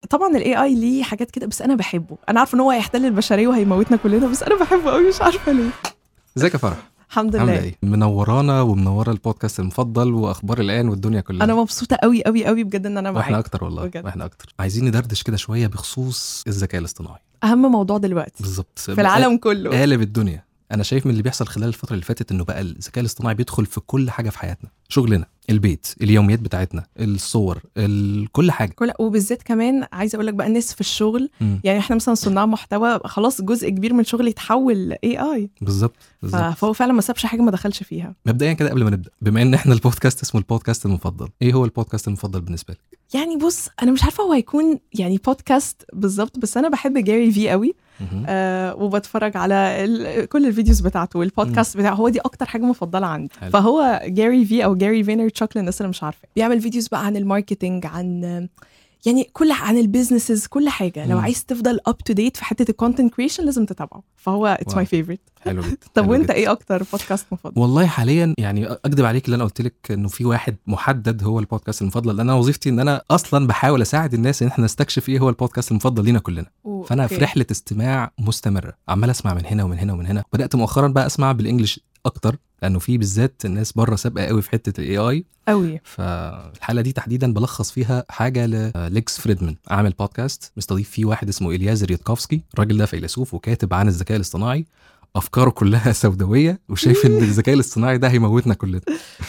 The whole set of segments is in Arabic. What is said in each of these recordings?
طبعا الاي اي ليه حاجات كده، بس انا بحبه. انا عارفه ان هو هيحتل البشريه وهيموتنا كلنا، بس انا بحبه قوي، مش عارفه ليه. ازيك يا فرح؟ الحمد عامله لله. ايه؟ منورانا ومنوره البودكاست المفضل واخبار الان والدنيا كلها. انا مبسوطه قوي قوي قوي بجد ان انا معاك. واحنا اكتر والله بجد. واحنا اكتر. عايزين ندردش كده شويه بخصوص الذكاء الاصطناعي، اهم موضوع دلوقتي بالظبط في العالم كله. قالب الدنيا. انا شايف من اللي بيحصل خلال الفتره اللي فاتت انه بقى الذكاء الاصطناعي بيدخل في كل حاجه في حياتنا، شغلنا، البيت، اليوميات بتاعتنا، الصور، كل حاجه. وبالذات كمان عايزه اقول لك بقى الناس في الشغل. يعني احنا مثلا صناع محتوى، خلاص جزء كبير من شغلي يتحول اي اي. بالظبط. فهو فعلا ما سابش حاجه ما دخلش فيها. مبدئيا كده قبل ما نبدا، بما ان احنا البودكاست اسمه البودكاست المفضل، ايه هو البودكاست المفضل بالنسبه لك؟ يعني بص، انا مش عارفه هو هيكون يعني بودكاست بالظبط، بس انا بحب جاري في قوي. وبتفرج على كل الفيديوز بتاعته والبودكاست بتاعه، هو دي اكتر حاجه مفضله عندي. حلو. فهو جاري في او جاري فينرتشوك للناس اللي مش عارفه، بيعمل فيديوز بقى عن الماركتينج، عن يعني عن البيزنسز، كل حاجه. لو عايز تفضل اب تو ديت في حته الكونتنت كريشن لازم تتابعه، فهو اتس ماي فيفورت. حلو جدا. طب حلو وانت جدا. ايه اكتر بودكاست مفضل؟ والله حاليا يعني اكدب عليك اللي انا قلت لك انه في واحد محدد هو البودكاست المفضل، لان انا وظيفتي ان انا اصلا بحاول اساعد الناس ان احنا نستكشف ايه هو البودكاست المفضل لينا كلنا. فانا في رحله استماع مستمره، عمال اسمع من هنا ومن هنا ومن هنا. بدات مؤخرا بقى اسمع بالانجلش اكتر، لانه في بالذات الناس بره سابقه قوي في حته الاي اي قوي. فالحاله دي تحديدا بلخص فيها حاجه لليكس فريدمان، عامل بودكاست مستضيف فيه واحد اسمه إليازر يودكوفسكي. الراجل ده فيلسوف وكاتب عن الذكاء الاصطناعي، افكاره كلها سوداويه، وشايف ان الذكاء الاصطناعي ده هيموتنا كلنا.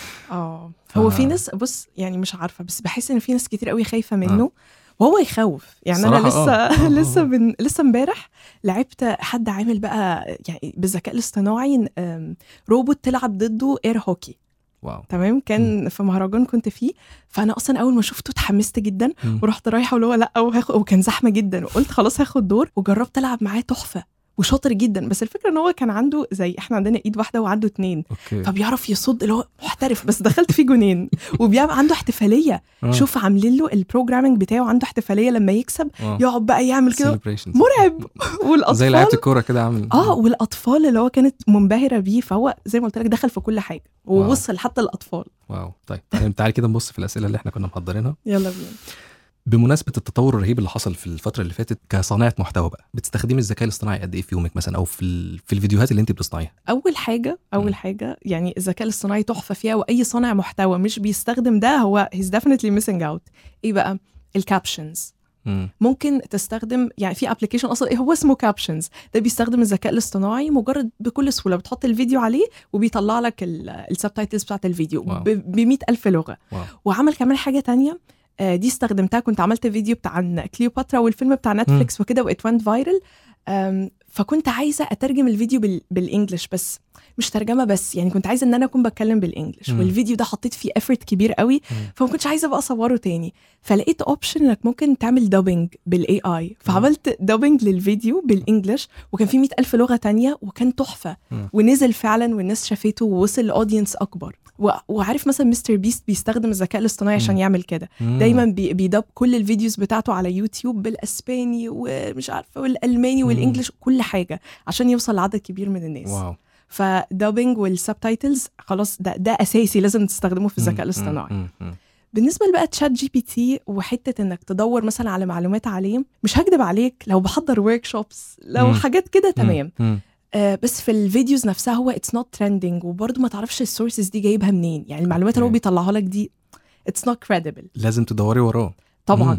هو في ناس، بص يعني مش عارفه، بس بحس ان في ناس كتير قوي خايفه منه. وهو يخوف يعني. انا لسه امبارح لعبت حد عامل بقى يعني بالذكاء الاصطناعي روبوت تلعب ضده اير هوكي. واو. تمام. كان في مهرجان كنت فيه، فانا اصلا اول ما شفته اتحمست جدا ورحت رايحه ولو لا وكان زحمه جدا، وقلت خلاص هاخد دور، وجربت العب معاه تحفه وشاطر جدا. بس الفكره ان هو كان عنده زي احنا عندنا ايد واحده وعنده 2. فبيعرف يصد، اللي هو محترف. بس دخلت فيه جونين وبيعمل عنده احتفاليه. شوف عاملين له البروجرامينج بتاعه، عنده احتفاليه لما يكسب يقعد بقى يعمل كده مرعب. والاطفال زي لعيبه الكوره كده عامل والاطفال اللي هو كانت منبهره بيه. فهو زي ما قلت لك دخل في كل حاجه ووصل حتى الاطفال. واو. طيب تعالي كده نبص في الاسئله اللي احنا كنا محضرينها. يلا بينا. بمناسبة التطور الرهيب اللي حصل في الفترة اللي فاتت كصانعة محتوى بقى، بتستخدمي الذكاء الاصطناعي قد ايه في يومك مثلا، او في الفيديوهات اللي انت بتصنعيها؟ اول حاجة يعني الذكاء الاصطناعي تحفة فيها، واي صانع محتوى مش بيستخدم ده هو he's definitely missing out. ايه بقى؟ الكابشنز. ممكن تستخدم يعني في ابلكيشن اصلا هو اسمه كابشنز، ده بيستخدم الذكاء الاصطناعي مجرد بكل سهولة بتحط الفيديو عليه وبيطلع لك السبتايتلز بتاعت الفيديو ب100,000 لغة. وعمل كمان حاجة تانية دي استخدمتها، كنت عملت فيديو عن كليوباترا والفيلم بتاع نتفليكس وكده، وات وانت فايرل. فكنت عايزة أترجم الفيديو بالإنجلش، بس مش ترجمة بس، يعني كنت عايزة إن أنا أكون بتكلم بالإنجلش. والفيديو ده حطيت فيه effort كبير قوي، فما كنتش عايزة بقى أصوره تاني. فلقيت اوبشن إنك ممكن تعمل دوبينج بالاي اي، فعملت دوبينج للفيديو بالإنجلش، وكان فيه 100,000 لغة تانية، وكان تحفة ونزل فعلا والناس شافته ووصل لأودينس أكبر. وعارف مثلا مستر بيست بيستخدم الذكاء الاصطناعي عشان يعمل كده. دايما بيدب كل الفيديوز بتاعته على يوتيوب بالاسباني ومش عارفه والالماني والانجليش كل حاجه عشان يوصل لعدد كبير من الناس. واو. فدوبينج والسبتايتلز خلاص ده اساسي لازم تستخدمه في الذكاء الاصطناعي. بالنسبه لبقى تشات جي بي تي وحته انك تدور مثلا على معلومات عليه، مش هكدب عليك لو بحضر ورك شوبس لو حاجات كده تمام. بس في الفيديوز نفسها هو it's not trending، وبرضه ما تعرفش السورسز دي جايبها منين. يعني المعلومات اللي هو بيطلعها لك دي it's not credible، لازم تدوري وراه طبعا.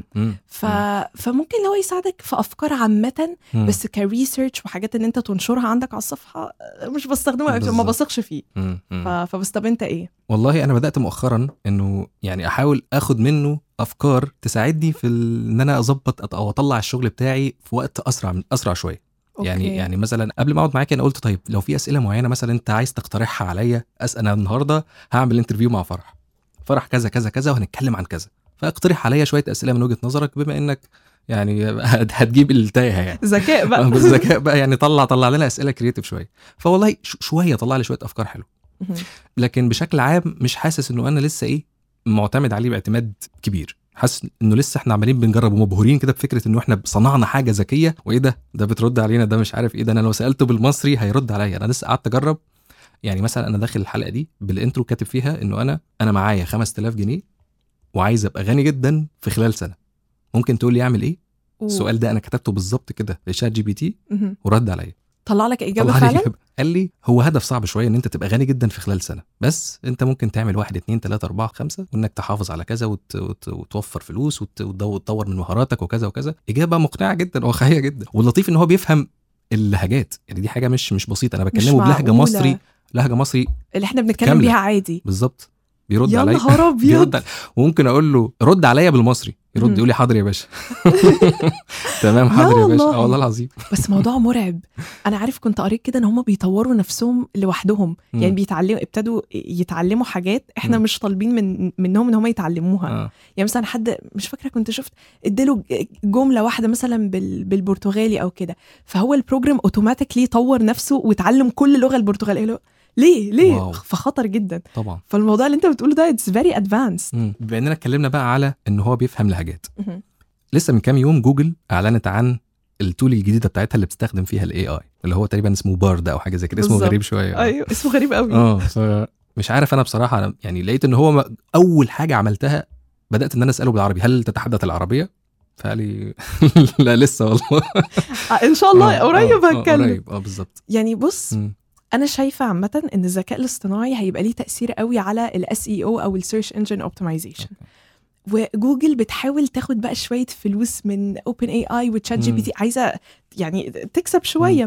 فممكن لو يساعدك في أفكار عامة، بس كريسيرش وحاجات ان انت تنشرها عندك على الصفحة مش بستخدمها، ما بثقش فيه. فبس طب انت ايه؟ والله انا بدأت مؤخرا انه يعني احاول اخد منه افكار تساعدني في ان انا اظبط او اطلع الشغل بتاعي في وقت اسرع شوية. يعني مثلا قبل ما اقعد معاك انا قلت طيب لو في اسئله معينه مثلا انت عايز تقترحها عليا، انا النهارده هعمل انترفيو مع فرح كذا كذا كذا وهنتكلم عن كذا، فاقترح عليا شويه اسئله من وجهه نظرك، بما انك يعني هتجيب التايهه يعني ذكاء بقى بالذكاء بقى يعني طلع لنا اسئله كرييتيف شويه. فوالله شويه طلع لي شويه افكار حلوه، لكن بشكل عام مش حاسس انه انا لسه معتمد عليه باعتماد كبير. حاسس انه لسه احنا عمالين بنجرب ومبهورين كده بفكره انه احنا صنعنا حاجه ذكيه، وايه ده بترد علينا، ده مش عارف ايه ده، انا لو سالته بالمصري هيرد عليا. انا لسه قعدت اجرب. يعني مثلا انا داخل الحلقه دي بالانترو كاتب فيها انه انا معايا 5000 جنيه وعايز ابقى غني جدا في خلال سنه، ممكن تقول لي اعمل ايه؟ السؤال ده انا كتبته بالظبط كده لشات جي بي تي ورد عليا، طلع لك اجابه فعلا. قال لي هو هدف صعب شويه ان انت تبقى غني جدا في خلال سنه، بس انت ممكن تعمل 1 2 3 4 5 وانك تحافظ على كذا وتوفر فلوس وتطور من مهاراتك وكذا وكذا. اجابه مقنعه جدا واقعيه جدا. واللطيف ان هو بيفهم اللهجات، يعني دي حاجه مش بسيطه. انا بكلمه بلهجه مصري، لهجه مصري اللي احنا بنتكلم بيها عادي بالظبط. بيرد عليا يا نهار ابيض، وممكن اقول له رد عليا بالمصري، يرد يقول لي حاضر يا باشا. تمام حاضر يا باشا. والله العظيم. بس موضوع مرعب. انا عارف كنت قريت كده ان هم بيطوروا نفسهم لوحدهم، يعني ابتدوا يتعلموا حاجات احنا مش طالبين منهم ان هم يتعلموها. يعني مثلا حد مش فاكره كنت شفت اديله جمله واحده مثلا بالبرتغالي او كده، فهو البروجرام اوتوماتيكلي طور نفسه وتعلم كل لغه البرتغاليه. ليه واو. فخطر جدا طبعا. فالموضوع اللي انت بتقوله ده it's very advanced. بما اننا اتكلمنا بقى على ان هو بيفهم لهجات، لسه من كام يوم جوجل اعلنت عن التول الجديده بتاعتها اللي بتستخدم فيها الاي اي، اللي هو تقريبا اسمه بارد او حاجه زي كده. اسمه غريب شويه. ايوه اسمه غريب قوي. مش عارف انا بصراحه، يعني لقيت ان هو اول حاجه عملتها بدات ان انا اساله بالعربي هل تتحدث العربيه، فقال لي لا لسه والله. ان شاء الله قريب هتكلم. قريب بالظبط. يعني بص انا شايفه عامه ان الذكاء الاصطناعي هيبقى ليه تاثير قوي على الاس اي او او السيرش انجن اوبتمايزيشن، وجوجل بتحاول تاخد بقى شويه فلوس من اوبن اي اي وتشات جي بي تي، عايزه يعني تكسب شويه.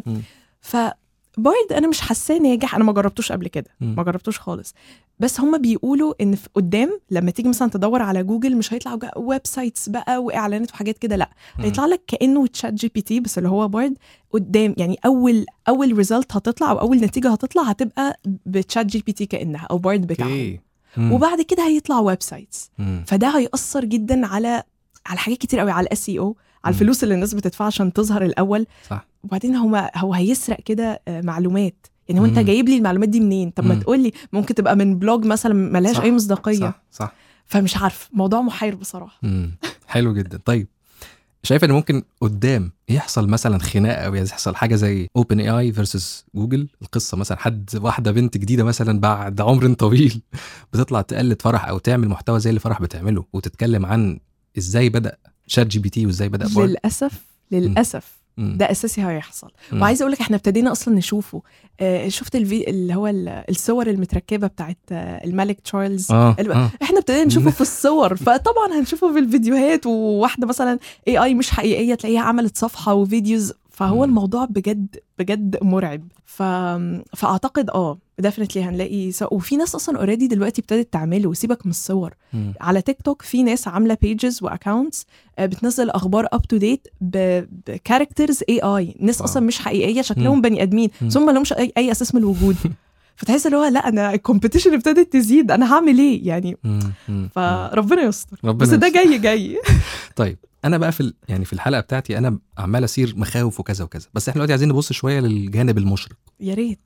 فبارد انا مش حاساه ناجح، انا ما جربتوش قبل كده، ما جربتوش خالص. بس هم بيقولوا ان في قدام لما تيجي مثلا تدور على جوجل مش هيطلع ويب سايتس بقى واعلانات وحاجات كده، لا هيطلع لك كانه تشات جي بي تي بس اللي هو بارد قدام. يعني اول ريزلت هتطلع او اول نتيجه هتطلع هتبقى بتشات جي بي تي كانها او بارد بتاعهم. وبعد كده هيطلع ويب سايتس. فده هيأثر جدا على حاجات كتير قوي، على الاس اي او، على الفلوس اللي الناس بتدفع عشان تظهر الاول. صح. وبعدين هو هيسرق كده معلومات. يعني وانت جايب لي المعلومات دي منين؟ طب ما تقول لي ممكن تبقى من بلوج مثلا ملهاش اي مصداقيه. صح. فمش عارف، موضوع محير بصراحه. حلو جدا. طيب شايف ان ممكن قدام يحصل مثلا خناقه او يحصل حاجه زي اوبن اي اي فيرسس جوجل؟ القصه مثلا واحده بنت جديده مثلا بعد عمر طويل بتطلع تقلد فرح او تعمل محتوى زي اللي فرح بتعمله وتتكلم عن ازاي بدا شات جي بي تي وازاي بدا بارد. للاسف ده اساسي هيحصل. وعايزه اقول لك احنا ابتدينا اصلا نشوفه. شفت اللي هو الصور المتركبه بتاعت الملك تشارلز. احنا ابتدينا نشوفه في الصور، فطبعا هنشوفه في الفيديوهات. وواحده مثلا اي اي مش حقيقيه تلاقيها عملت صفحه وفيديوز. فهو الموضوع بجد مرعب. فاعتقد ديفينتلي هنلاقي وفي ناس اصلا اوريدي دلوقتي ابتدت تعمله. سيبك من الصور، على تيك توك في ناس عامله بيجز واكاونتس بتنزل اخبار اب تو ديت بكاركترز اي اي، ناس اصلا مش حقيقيه شكلهم بني ادمين ثم لهمش اي اساس من الوجود. فتحس اللي هو لا انا الكومبيتيشن ابتدت تزيد، انا هعمل ايه يعني؟ فربنا يستر. بس ده جاي. طيب انا بقى في الحلقه بتاعتي انا عمال اسير مخاوف وكذا وكذا، بس احنا دلوقتي عايزين نبص شويه للجانب المشرق. يا ريت.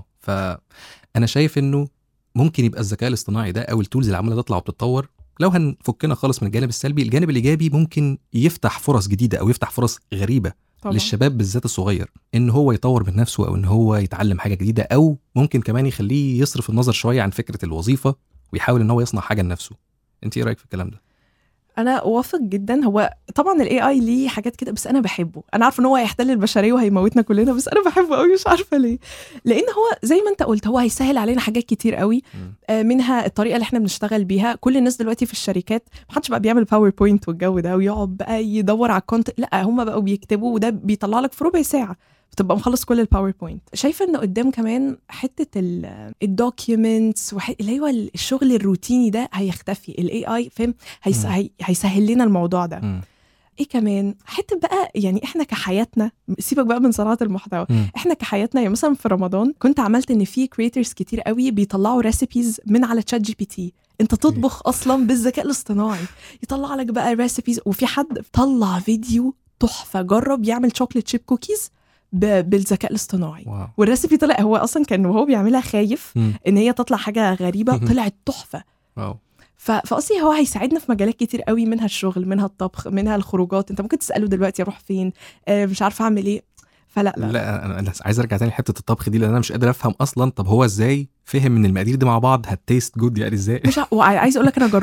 فانا شايف انه ممكن يبقى الذكاء الاصطناعي ده او التولز اللي عماله تطلع وبتتطور، لو هنفكنا خالص من الجانب السلبي، الجانب الايجابي ممكن يفتح فرص جديده او يفتح فرص غريبه طبعا للشباب بالذات الصغير، ان هو يطور من نفسه او ان هو يتعلم حاجه جديده، او ممكن كمان يخليه يصرف النظر شويه عن فكره الوظيفه ويحاول ان هو يصنع حاجه لنفسه. انت ايه رايك في الكلام ده؟ انا اوافق جدا. هو طبعا الاي اي ليه حاجات كده بس انا بحبه. انا عارفه ان هو هيحتل البشريه وهيموتنا كلنا، بس انا بحبه قوي مش عارفه ليه. لان هو زي ما انت قلت هو هيسهل علينا حاجات كتير قوي. منها الطريقه اللي احنا بنشتغل بيها. كل الناس دلوقتي في الشركات محدش بقى بيعمل باوربوينت والجو ده ويقعد بقى يدور على الكونتنت، لا هم بقوا بيكتبوا وده بيطلع لك في ربع ساعه بتبقى مخلص كل الباوربوينت. شايفه ان قدام كمان حته الدوكيومنتس اللي هو الشغل الروتيني ده هيختفي. الاي اي فاهم هيسهل لنا الموضوع ده. ايه كمان حته بقى، يعني احنا كحياتنا سيبك بقى من صناعه المحتوى، احنا كحياتنا يعني مثلا في رمضان كنت عملت ان في كرييترز كتير قوي بيطلعوا ريسيبيز من على تشات جي بي تي. انت تطبخ اصلا بالذكاء الاصطناعي يطلع لك بقى ريسيبيز. وفي حد طلع فيديو تحفه، جرب يعمل شوكليت شيب كوكيز بالذكاء الاصطناعي. والريسيبي طلع هو اصلا كان وهو بيعملها خايف ان هي تطلع حاجه غريبه، طلعت تحفه. فقصدي هو هيساعدنا في مجالات كتير قوي، منها الشغل، منها الطبخ، منها الخروجات. انت ممكن تساله دلوقتي اروح فين، مش عارفه اعمل ايه. فلا انا عايز ارجع تاني لحته الطبخ دي، لان انا مش قادر افهم اصلا. طب هو ازاي فهم ان المقادير دي مع بعض هتيست جود؟ يعني ازاي؟ مش وعايز اقول لك انا جربت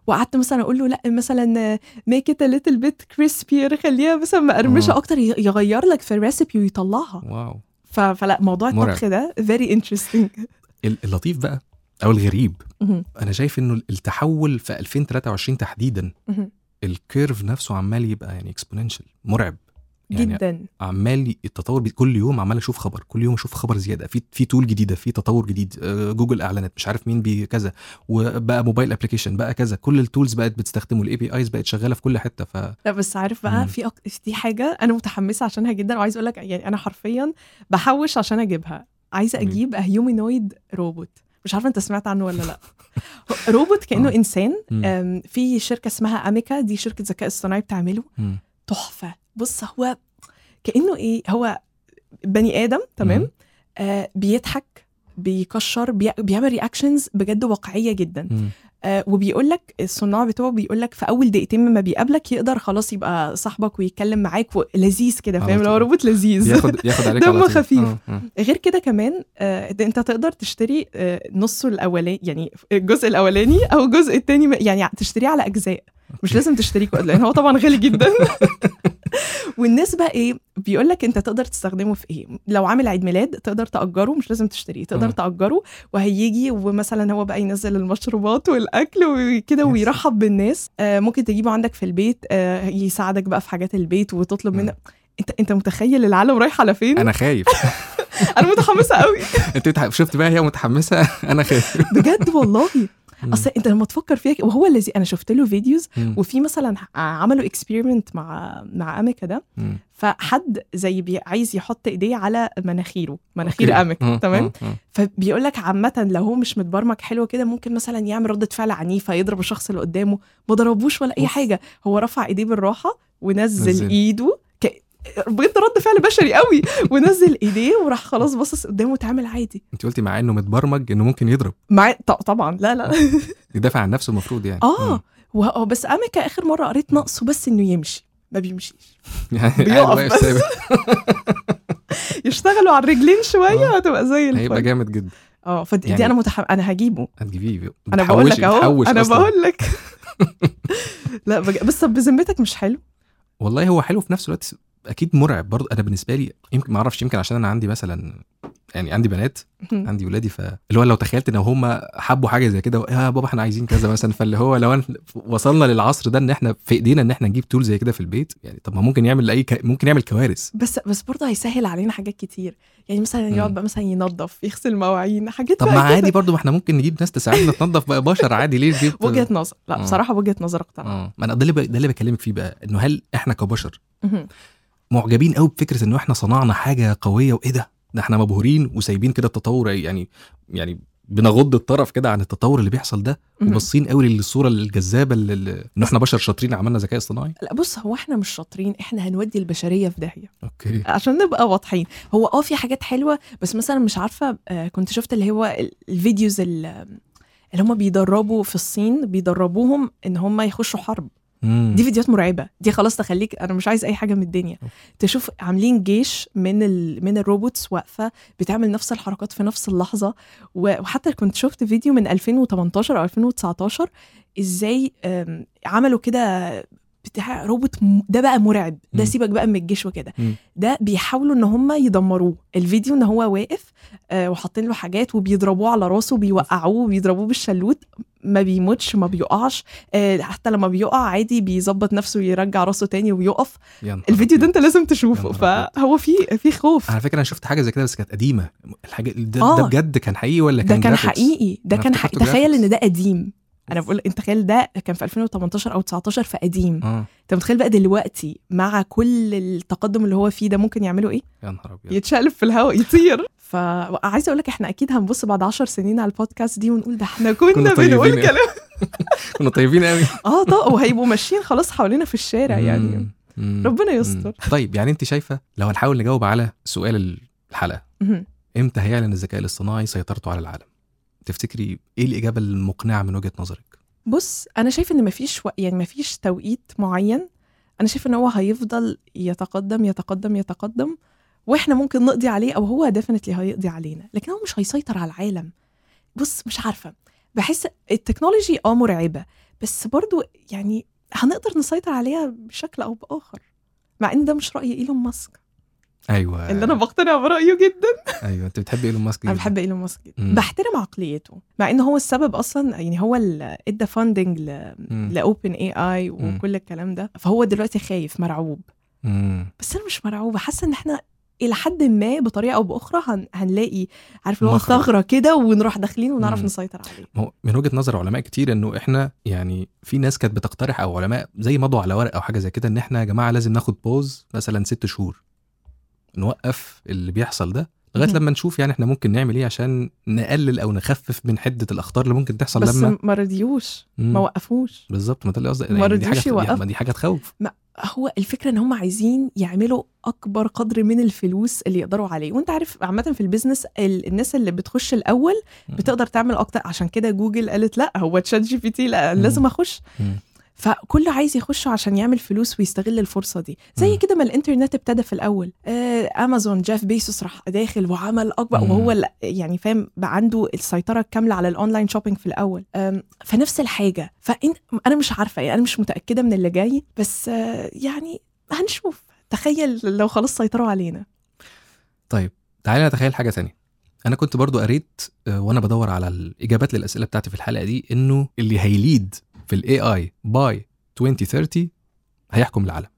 وقعدت مثلا اقول له لا مثلا make it a little bit crispier، خليها مثلا مقرمشه اكتر، يغير لك في الريسيبي ويطلعها. واو. فلا موضوع الطبخ ده very interesting. اللطيف بقى او الغريب، انا شايف انه التحول في 2023 تحديدا الكيرف نفسه عمال يبقى يعني exponential، مرعب يعني جدا. عمال التطور كل يوم، عمال اشوف خبر كل يوم، اشوف خبر زياده في تول جديده، في تطور جديد، جوجل اعلانات مش عارف مين بكذا، وبقى موبايل ابلكيشن بقى كذا، كل التولز بقت بتستخدمه، الاي بي ايز بقت شغاله في كل حته. لا بس عارف بقى في حاجه انا متحمسه عشانها جدا، وعايز اقول لك يعني انا حرفيا بحوش عشان اجيبها. عايزه اجيب هيومينويد روبوت، مش عارفه انت سمعت عنه ولا لا. روبوت كانه انسان، في شركه اسمها اميكا، دي شركه ذكاء اصطناعي بتعمله تحفه. بص هو كانه ايه، هو بني ادم تمام، بيضحك، بيكشر، بيعمل رياكشنز بجد واقعيه جدا. وبيقول لك الصناع بتوعه بيقول لك في اول دقيقتين مما بيقابلك يقدر خلاص يبقى صاحبك ويتكلم معاك لذيذ كده، فاهم؟ لو روبوت لذيذ ياخد عليك دمه خفيف. غير كده كمان انت تقدر تشتري نصه الاولاني، يعني الجزء الاولاني او الجزء الثاني، يعني تشتريه على اجزاء، مش لازم تشتريه لان هو طبعا غالي جدا. والناس بقى ايه، بيقول لك انت تقدر تستخدمه في ايه. لو عامل عيد ميلاد تقدر تأجره، مش لازم تشتريه، تقدر تأجره، وهيجي ومثلا هو بقى ينزل المشروبات والاكل وكده ويرحب بالناس. ممكن تجيبه عندك في البيت، يساعدك بقى في حاجات البيت وتطلب منه. انت متخيل العالم رايح على فين؟ انا خايف. انا متحمسه قوي. انت شفت بقى هي متحمسه، انا خايف بجد والله. اصل انت لما تفكر فيها، وهو الذي انا شفت له فيديوز، وفي مثلا عملوا اكسبيرمنت مع اميكا ده، فحد زي عايز يحط ايديه على مناخير اميكا، تمام؟ فبيقول لك عامه لو هو مش متبرمج حلو كده، ممكن مثلا يعمل ردة فعل عنيفه، يضرب الشخص اللي قدامه. ما ضربوش ولا اي حاجه، هو رفع ايديه بالراحه ونزل ايده بجد رد فعل بشري قوي، ونزل ايديه وراح خلاص باصص قدامه وتعامل عادي. انت قلتي مع انه متبرمج انه ممكن يضرب طبعا لا يدافع عن نفسه المفروض يعني. بس اميكا اخر مره قريت نقصه بس انه يمشي، ما بيمشيش يعني بيقف بس. يشتغلوا على الرجلين شويه هتبقى زي الفل، هيبقى جامد جدا. فدي يعني انا هجيبه. هتجيبيه؟ انا بقول لك اهو، انا بقول لك. لا بس بذمتك مش حلو؟ والله هو حلو في نفس الوقت، اكيد مرعب برضه. انا بالنسبه لي يمكن ما اعرفش، يمكن عشان انا عندي مثلا يعني عندي بنات، عندي ولادي، فاللي هو لو تخيلت ان هم حبوا حاجه زي كده، يا بابا احنا عايزين كذا مثلا، فاللي هو لو وصلنا للعصر ده ان احنا في ايدينا ان احنا نجيب تول زي كده في البيت، يعني طب ما ممكن يعمل ممكن يعمل كوارث. بس برضه هيسهل علينا حاجات كتير، يعني مثلا يقعد بقى مثلا ينظف، يغسل مواعين، حاجات. طب ما عادي برضه، ما احنا ممكن نجيب ناس تساعدنا تنظف بقى بشر عادي. ليه نجيب وجهه نظر؟ لا بصراحه وجهه نظر اقتنع. ما انا ده اللي بكلمك فيه بقى، انه هل احنا كبشر معجبين قوي بفكره انه احنا صنعنا حاجه قويه وايه ده احنا مبهورين وسايبين كده التطور، يعني بنغض الطرف كده عن التطور اللي بيحصل ده، وبصين قوي للصوره الجذابه ان احنا بشر شاطرين عملنا ذكاء اصطناعي. لا بص، هو احنا مش شاطرين، احنا هنودي البشريه في داهيه. اوكي، عشان نبقى واضحين. هو في حاجات حلوه، بس مثلا مش عارفه، كنت شفت اللي هو الفيديوز اللي هم بيدربوا في الصين، بيدربوهم ان هم يخشوا حرب. دي فيديوهات مرعبه، دي خلاص تخليك انا مش عايز اي حاجه من الدنيا. تشوف عاملين جيش من الروبوتس واقفه بتعمل نفس الحركات في نفس اللحظه. وحتى كنت شفت فيديو من 2018 او 2019 ازاي عملوا كده بتاع روبوت. ده بقى مرعب، ده سيبك بقى من الجيش وكده، ده بيحاولوا ان هم يدمروه. الفيديو ان هو واقف وحاطين له حاجات وبيضربوه على راسه، بيوقعوه، بيضربوه بالشلوت، ما بيموتش، ما بيقعش، حتى لما بيقع عادي بيظبط نفسه ويرجع راسه تاني ويقف. الفيديو ده انت لازم تشوفه. فهو في خوف. على فكره انا شفت حاجه زي كده بس كانت قديمه. الحاجه ده بجد كان حقيقي ولا كان ده كان حقيقي؟ ده كان حقيقي. تخيل ان ده قديم. انا بقول انت تخيل ده كان في 2018 او 19 فقديم. انت متخيل بقى دلوقتي مع كل التقدم اللي هو فيه ده ممكن يعملوا ايه؟ يا نهار ابيض، يتشقلب في الهواء، يطير. فعايزه اقول لك احنا اكيد هنبص بعد 10 سنين على البودكاست دي ونقول ده احنا كنا بنقول كلام. كنا طيبين قوي. طب وهيبقوا ماشيين خلاص حوالينا في الشارع يعني. ربنا يستر. طيب يعني انت شايفه لو هنحاول نجاوب على سؤال الحلقه، امتى هيعلن الذكاء الاصطناعي سيطرته على العالم؟ تفتكري ايه الاجابه المقنعه من وجهه نظرك؟ بص انا شايف ان مفيش توقيت معين. انا شايف ان هو هيفضل يتقدم واحنا ممكن نقضي عليه، او هو ديفينتلي هيقضي علينا، لكن هو مش هيسيطر على العالم. بص مش عارفه، بحس التكنولوجي مرعبه، بس برضو يعني هنقدر نسيطر عليها بشكل او باخر، مع ان ده مش رأي ايلون ماسك. ايوه اللي انا بقتنع برأيه جدا. ايوه انت بتحب ايلون ماسك جدا. انا بحب ايلون ماسك جدا، بحترم عقليته، مع انه هو السبب اصلا، يعني هو اللي ادى فاندنج لاوبن اي اي وكل الكلام ده. فهو دلوقتي خايف مرعوب. بس انا مش مرعوبه، حاسه ان احنا الى حد ما بطريقه او باخرى هنلاقي عارف اللي هو ثغره كده ونروح داخلين ونعرف نسيطر عليه. من وجهه نظر علماء كتير انه احنا يعني في ناس كانت بتقترح او علماء زي مضوا على ورق او حاجه زي كده ان احنا يا جماعه لازم ناخد بوز مثلا 6 شهور نوقف اللي بيحصل ده لغايه لما نشوف يعني احنا ممكن نعمل ايه عشان نقلل او نخفف من حده الاخطار اللي ممكن تحصل. بس لما ما رضيوش ما وقفوش. بالظبط، ما ده اللي قصدي ما رضيوش يوقف. دي حاجه تخوف. هو الفكره ان هم عايزين يعملوا اكبر قدر من الفلوس اللي يقدروا عليه، وانت عارف عامه في البيزنس الناس اللي بتخش الاول بتقدر تعمل اكتر. عشان كده جوجل قالت لا هو تشات جي بي تي لازم اخش. فكله عايز يخشه عشان يعمل فلوس ويستغل الفرصة دي. زي كده ما الانترنت ابتدى في الأول، أمازون جيف بيسوس راح داخل وعمل أكبر، وهو يعني فاهم بقى عنده السيطرة الكاملة على الأونلاين شوبينج في الأول. فنفس الحاجة. أنا مش عارفة، يعني أنا مش متأكدة من اللي جاي، بس يعني هنشوف. تخيل لو خلاص سيطروا علينا. طيب تعالى نتخيل حاجة تانية. أنا كنت برضو قريت وأنا بدور على الإجابات للأسئلة بتاعتي في الحلقة دي إنه اللي هيليد في ال AI by 2030 هيحكم العالم.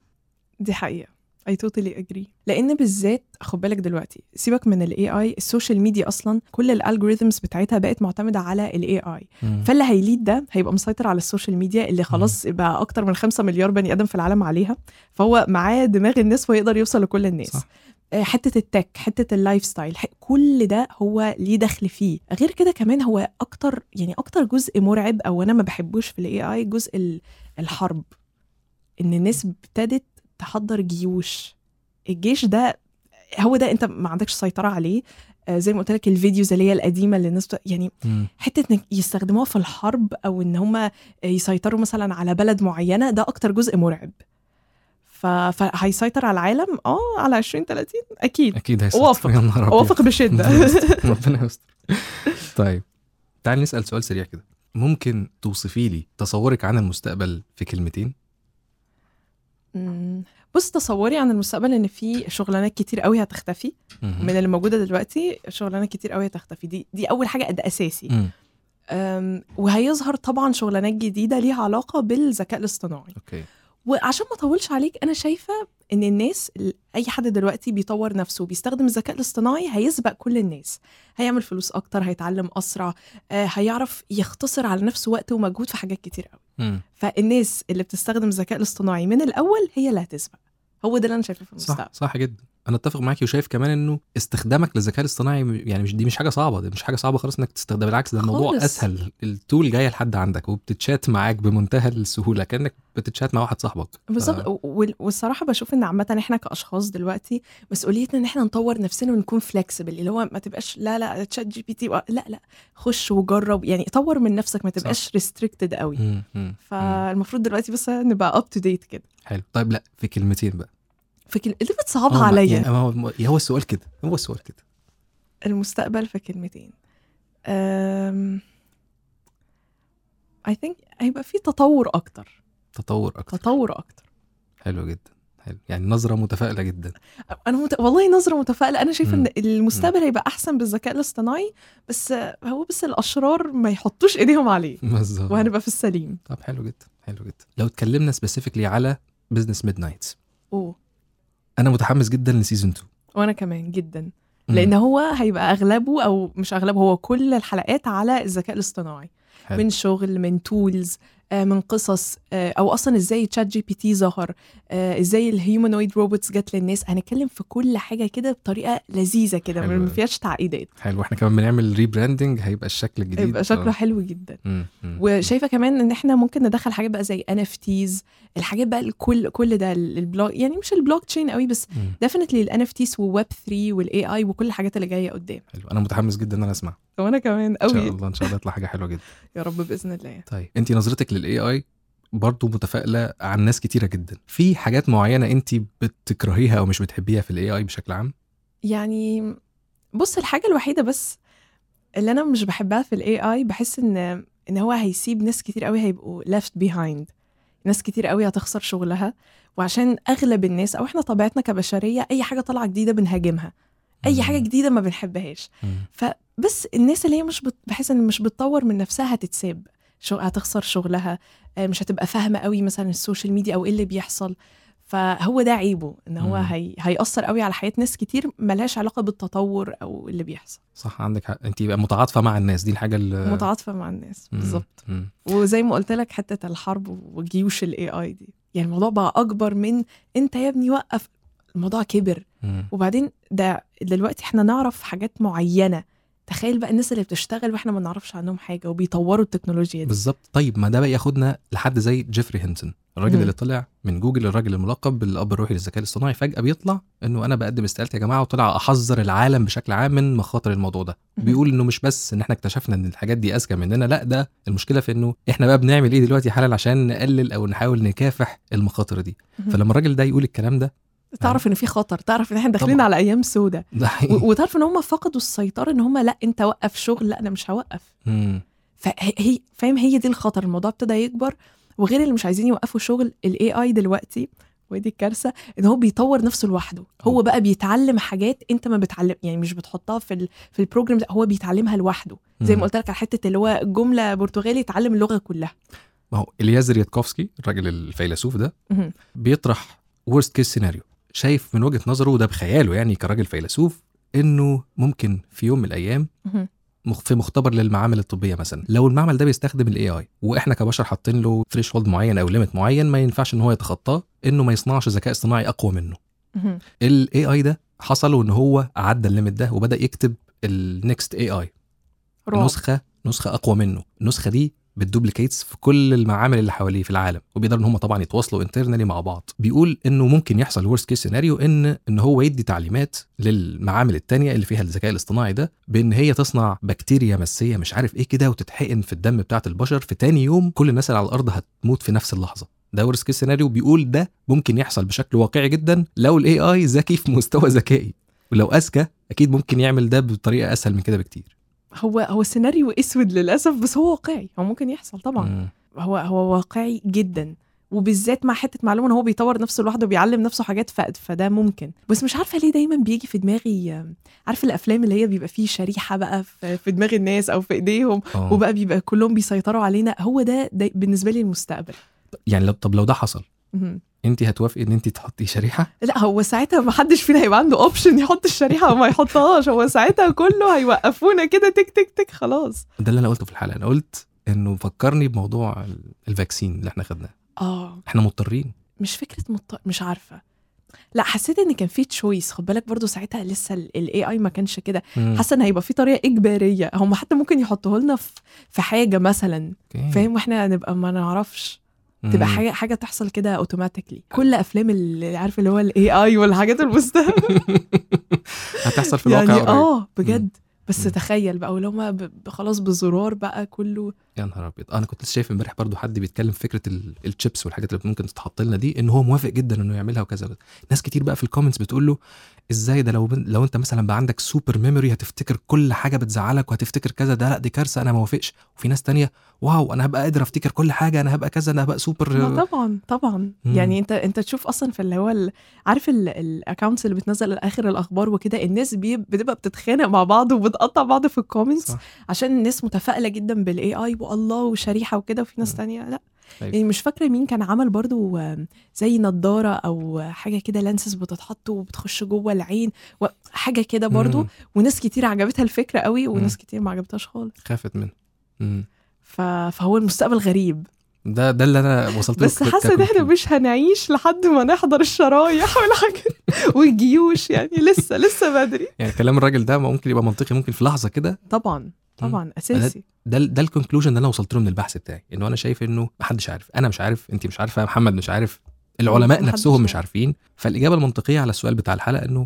دي حقيقة. I totally agree. لأن بالذات خد بالك دلوقتي سيبك من ال AI، السوشيال ميديا أصلا كل الالجوريثمز بتاعتها بقت معتمدة على ال AI. فاللي هيليد ده هيبقى مسيطر على السوشيال ميديا اللي خلاص بقى أكتر من 5 مليار بني آدم في العالم عليها. فهو معاه دماغ الناس ويقدر يوصل لكل الناس. صح. حتة التك، حتة اللايف ستايل، كل ده هو ليه دخل فيه. غير كده كمان هو أكتر جزء مرعب أو أنا ما بحبوش في ال AI جزء الحرب. إن الناس ابتدت تحضر جيوش. الجيش ده هو ده انت ما عندكش سيطرة عليه. زي ما قلت لك الفيديوز اللي هي القديمة اللي الناس يعني حتة انك يستخدموها في الحرب او ان هم يسيطروا مثلا على بلد معينة، ده اكتر جزء مرعب. فهيسيطر على العالم على 2030 اكيد هيسيطر. اوافق بشدة. ربنا يستر. طيب تعال نسأل سؤال سريع كده. ممكن توصفي لي تصورك عن المستقبل في كلمتين؟ بص، تصوري عن المستقبل ان في شغلانات كتير قوي هتختفي من اللي موجوده دلوقتي. شغلانات كتير قوي هتختفي، دي اول حاجه، ده اساسي. وهيظهر طبعا شغلانات جديده ليها علاقه بالذكاء الاصطناعي. اوكي. وعشان ما اطولش عليك، انا شايفه ان الناس، اي حد دلوقتي بيطور نفسه بيستخدم الذكاء الاصطناعي هيسبق كل الناس، هيعمل فلوس اكتر، هيتعلم اسرع، هيعرف يختصر على نفسه وقت ومجهود في حاجات كتير قوي. فالناس اللي بتستخدم الذكاء الاصطناعي من الاول هي اللي هتسبق. هو ده اللي انا شايفه في المستقبل. صح جدا. انا اتفق معاكي، وشايف كمان انه استخدامك للذكاء الاصطناعي يعني مش حاجه صعبه. دي مش حاجه صعبه خالص انك تستخدم، بالعكس ده الموضوع اسهل. التول جايه لحد عندك وبتتشات معاك بمنتهى السهوله كانك بتتشات مع واحد صاحبك. بالظبط. والصراحه بشوف ان عامه احنا كاشخاص دلوقتي مسؤوليتنا ان احنا نطور نفسنا ونكون فلكسبل، اللي هو ما تبقاش لا تشات جي بي تي لا خش وجرب، يعني طور من نفسك، ما تبقاش ريستريكتد قوي. فالمفروض دلوقتي بس نبقى اب تو ديت كده. حلو. طيب لا في كلمتين بقى. اللي بتصعبها عليا يعني هو السؤال كده. المستقبل في كلمتين. I think هيبقى في تطور أكتر. حلو جدا. حلو. يعني نظرة متفائلة جدا. أنا والله نظرة متفائلة. أنا شايفة إن المستقبل هيبقى أحسن بالذكاء الاصطناعي، بس الأشرار ما يحطوش إيديهم عليه. وهنبقى في السليم. طب حلو جدا. لو اتكلمنا سبيسيفيكلي على بيزنس ميدنايتس، أنا متحمس جدا لسيزون 2. وأنا كمان جدا. لأن هو هيبقى أغلبه أو مش أغلبه، هو كل الحلقات على الذكاء الاصطناعي. من شغل، من تولز، من قصص، أو أصلا إزاي تشات جي بي تي ظهر، إزاي الهيومانويد روبوتس جت للناس. هنتكلم في كل حاجة كده بطريقة لذيذة كده، ما فيهاش تعقيدات. حلو. احنا كمان بنعمل ريبراندنج، هيبقى الشكل الجديد، هيبقى شكله حلو جدا. وشايفة كمان إن احنا ممكن ندخل حاجات بقى زي NFTs، الحاجات بقى كل ده البلوك، يعني مش البلوك تشين قوي، بس definitely NFTs وويب 3 والAI وكل الحاجات اللي جاية قدام. حلو. أنا متحمس جدا إن أنا أسمع. وأنا كمان قوي. إن شاء الله يطلع حاجة حلوة جدا. يا رب بإذن الله. طيب أنتي نظرتك للAI برضو متفائلة عن ناس كتيرة جدا. في حاجات معينة أنتي بتكرهيها أو مش بتحبيها في الAI بشكل عام؟ يعني بص، الحاجة الوحيدة بس اللي أنا مش بحبها في الAI، بحس إن ان هو هيسيب ناس كتير قوي هيبقوا left behind، ناس كتير قوي هتخسر شغلها. وعشان اغلب الناس او احنا طبيعتنا كبشريه اي حاجه طالعه جديده بنهاجمها، اي حاجه جديده ما بنحبهاش. فبس الناس اللي هي بحس ان مش بتطور من نفسها هتتساب، هتخسر شغلها، مش هتبقى فاهمه قوي مثلا السوشيال ميديا او ايه اللي بيحصل. فهو ده عيبه، ان هو هيأثر قوي على حياة ناس كتير ملهاش علاقة بالتطور او اللي بيحصل. صح، عندك حق. انت يبقى متعاطفة مع الناس، دي الحاجة متعاطفة مع الناس بالظبط. وزي ما قلت لك حتة الحرب وجيوش ال AI دي، يعني الموضوع بقى اكبر من انت يا ابني وقف، الموضوع كبر. وبعدين ده دلوقتي احنا نعرف حاجات معينة، تخيل بقى الناس اللي بتشتغل واحنا ما نعرفش عنهم حاجة وبيطوروا التكنولوجيا دي. بالظبط. طيب ما ده بقى ياخدنا لحد زي جيفري هينسون، الراجل اللي طلع من جوجل، الراجل الملقب بالاب الروحي للذكاء الاصطناعي، فجأة بيطلع انه انا بقدم استقالتي يا جماعة، وطلع احذر العالم بشكل عام من مخاطر الموضوع ده. بيقول انه مش بس ان احنا اكتشفنا ان الحاجات دي اذكى مننا، لا ده المشكلة في انه احنا بقى بنعمل ايه دلوقتي حالا عشان نقلل او نحاول نكافح المخاطر دي. فلما الراجل ده يقول الكلام ده تعرف ان في خطر، تعرف ان احنا داخلين على ايام سودة، وتعرف ان هم فقدوا السيطرة، ان هم لا انت وقف شغل، لا انا مش هوقف. فهي فاهم، هي دي الخطر. الموضوع ابتدى يكبر، وغير اللي مش عايزين يوقفوا شغل ال AI دلوقتي، ودي الكارثة، ان هو بيطور نفسه لوحده. هو بقى بيتعلم حاجات انت ما بتعلم، يعني مش بتحطها في البروجرام، هو بيتعلمها لوحده. زي ما قلت لك على حتة اللي هو جملة برتغالي يتعلم اللغة كلها. ما هو إلياز ريتكوفسكي الراجل الفيلسوف ده بيطرح worst case scenario، شايف من وجهة نظره وده بخياله يعني كراجل فيلسوف، انه ممكن في يوم من الايام في مختبر للمعامل الطبية مثلا، لو المعمل ده بيستخدم ال AI واحنا كبشر حاطين له threshold معين او ليميت معين ما ينفعش ان هو يتخطاه، انه ما يصنعش ذكاء اصطناعي اقوى منه. ال AI ده حصل وان هو عدى الليميت ده وبدأ يكتب ال next AI نسخة اقوى منه. النسخة دي بالدوبليكيتس في كل المعامل اللي حواليه في العالم، وبيقدروا ان هم طبعا يتواصلوا انترنالي مع بعض. بيقول انه ممكن يحصل ورست كيس سيناريو ان هو يدي تعليمات للمعامل التانية اللي فيها الذكاء الاصطناعي ده بان هي تصنع بكتيريا مسيه مش عارف ايه كده وتتحقن في الدم بتاعه البشر، في تاني يوم كل الناس اللي على الارض هتموت في نفس اللحظه. ده ورست كيس سيناريو. بيقول ده ممكن يحصل بشكل واقعي جدا لو الاي اي ذكي في مستوى ذكائي، ولو اذكى اكيد ممكن يعمل ده بطريقه اسهل من كده بكتير. هو سيناريو اسود للاسف، بس هو واقعي، هو ممكن يحصل طبعا. هو واقعي جدا، وبالذات مع حته معلومه ان هو بيطور نفسه لوحده وبيعلم نفسه حاجات، فده ممكن. بس مش عارفه ليه دايما بيجي في دماغي، عارف الافلام اللي هي بيبقى فيه شريحه بقى في دماغ الناس او في ايديهم وبقى بيبقى كلهم بيسيطروا علينا. هو ده بالنسبه لي المستقبل. يعني طب لو ده حصل انت هتوافقي ان انت تحطي شريحه؟ لا، هو ساعتها ما حدش فينا هيبقى عنده اوبشن يحط الشريحه وما يحطهاش. هو ساعتها كله هيوقفونا كده تك تك تك خلاص. ده اللي انا قلته في الحلقه. انا قلت انه فكرني بموضوع الفاكسين اللي احنا خدناه. احنا مضطرين، مش فكره مش عارفه. لا، حسيت ان كان في تشويس. خد بالك برضو ساعتها لسه الاي اي ما كانش كده. حاسه ان هيبقى في طريقه اجباريه، هم حتى ممكن يحطوه لنا في حاجه مثلا، فاهم، واحنا نبقى ما نعرفش، تبقى حاجه تحصل كده اوتوماتيكلي. كل افلام اللي عارف اللي هو الاي اي والحاجات المستقبل هتحصل في الواقع يعني بجد. بس تخيل بقى ولو ما خلاص بزرار بقى كله. يا نهار ابيض. انا كنت لسه شايف امبارح برضو حد بيتكلم في فكره الشيبس والحاجات اللي ممكن تتحط لنا دي، ان هو موافق جدا انه يعملها وكذا. ناس كتير بقى في الكومنتس بتقول له ازاي ده، لو انت مثلا بقى عندك سوبر ميموري هتفتكر كل حاجه بتزعلك وهتفتكر كذا، ده لا دي كارثه، انا ما وافقش. وفي ناس تانية واو انا هبقى قادر افتكر كل حاجه، انا هبقى كذا، انا هبقى سوبر. طبعا يعني انت تشوف اصلا في اللي هو عارف الاكونتس اللي بتنزل اخر الاخبار وكده، الناس بتبقى بتتخانق مع بعض وبتقطع بعض في الكومنتس عشان الناس متفائله جدا بالاي اي والله وشريحه وكده، وفي ناس تانية لا. يعني مش فاكره مين كان عمل برضو زي نظاره او حاجه كده لانسز بتتحط وبتخش جوه العين وحاجه كده برضو، وناس كتير عجبتها الفكره قوي وناس كتير ما عجبتهاش خالص، خافت منه. فهو المستقبل غريب. ده اللي انا وصلت له. بس حاسه ان احنا مش هنعيش لحد ما نحضر الشرايح والحاجات والجيوش، يعني لسه بدري. يعني كلام الراجل ده ممكن يبقى منطقي ممكن في لحظه كده. طبعا اساسي. ده الكونكلوجن اللي انا وصلت له من البحث بتاعي، انه انا شايف انه محدش عارف. انا مش عارف، انت مش عارفه، محمد مش عارف، العلماء نفسهم مش عارفين. فالاجابه المنطقيه على السؤال بتاع الحلقه انه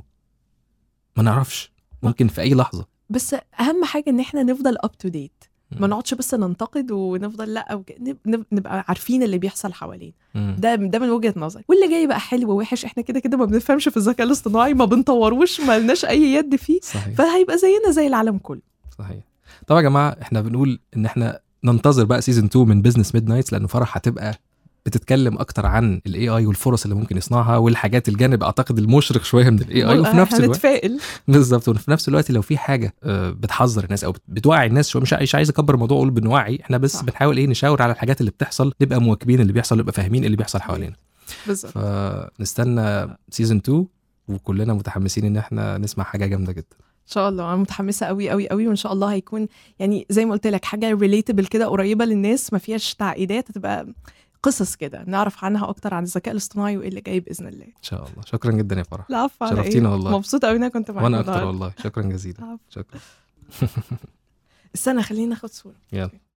ما نعرفش، ممكن في اي لحظه. بس اهم حاجه ان احنا نفضل اب تو ديت، ما نقعدش بس ننتقد ونفضل لا نبقى عارفين اللي بيحصل حوالين. ده من وجهة نظري. واللي جاي بقى حلو ووحش احنا كده ما بنفهمش في الذكاء الاصطناعي، ما بنطوروش، ما لناش اي يد فيه. صحيح. فهيبقى زينا زي العالم كله. صحيح. طبعا يا جماعه احنا بنقول ان احنا ننتظر بقى سيزن 2 من بزنس ميد نايتس، لانه فرح هتبقى بتتكلم اكتر عن الاي اي والفرص اللي ممكن يصنعها والحاجات الجانب اعتقد المشرق شويه من الاي اي، وفي نفس الوقت هنتفائل بالظبط، وفي نفس الوقت لو في حاجه بتحذر الناس او بتوعي الناس شويه، مش عايز اكبر الموضوع اقول بنوعي، احنا بس بنحاول ايه نشاور على الحاجات اللي بتحصل، نبقى مواكبين اللي بيحصل، نبقى فاهمين اللي بيحصل حوالينا بالظبط. فنستنى سيزن 2 وكلنا متحمسين ان احنا نسمع حاجه جامده جدا ان شاء الله. انا متحمسه قوي قوي قوي، وان شاء الله هيكون يعني زي ما قلت لك حاجه ريليتابل كده، قريبه للناس، ما فيهاش تعقيدات، هتبقى قصص كده نعرف عنها اكتر عن الذكاء الاصطناعي وايه اللي جاي باذن الله. ان شاء الله. شكرا جدا يا فرح. لا عفوا، شرفتينا والله. مبسوطه قوي ان انا كنت معاك. وانا اكتر والله. شكرا جزيلا. شكرا. استنى خلينا ناخد صوره. يلا.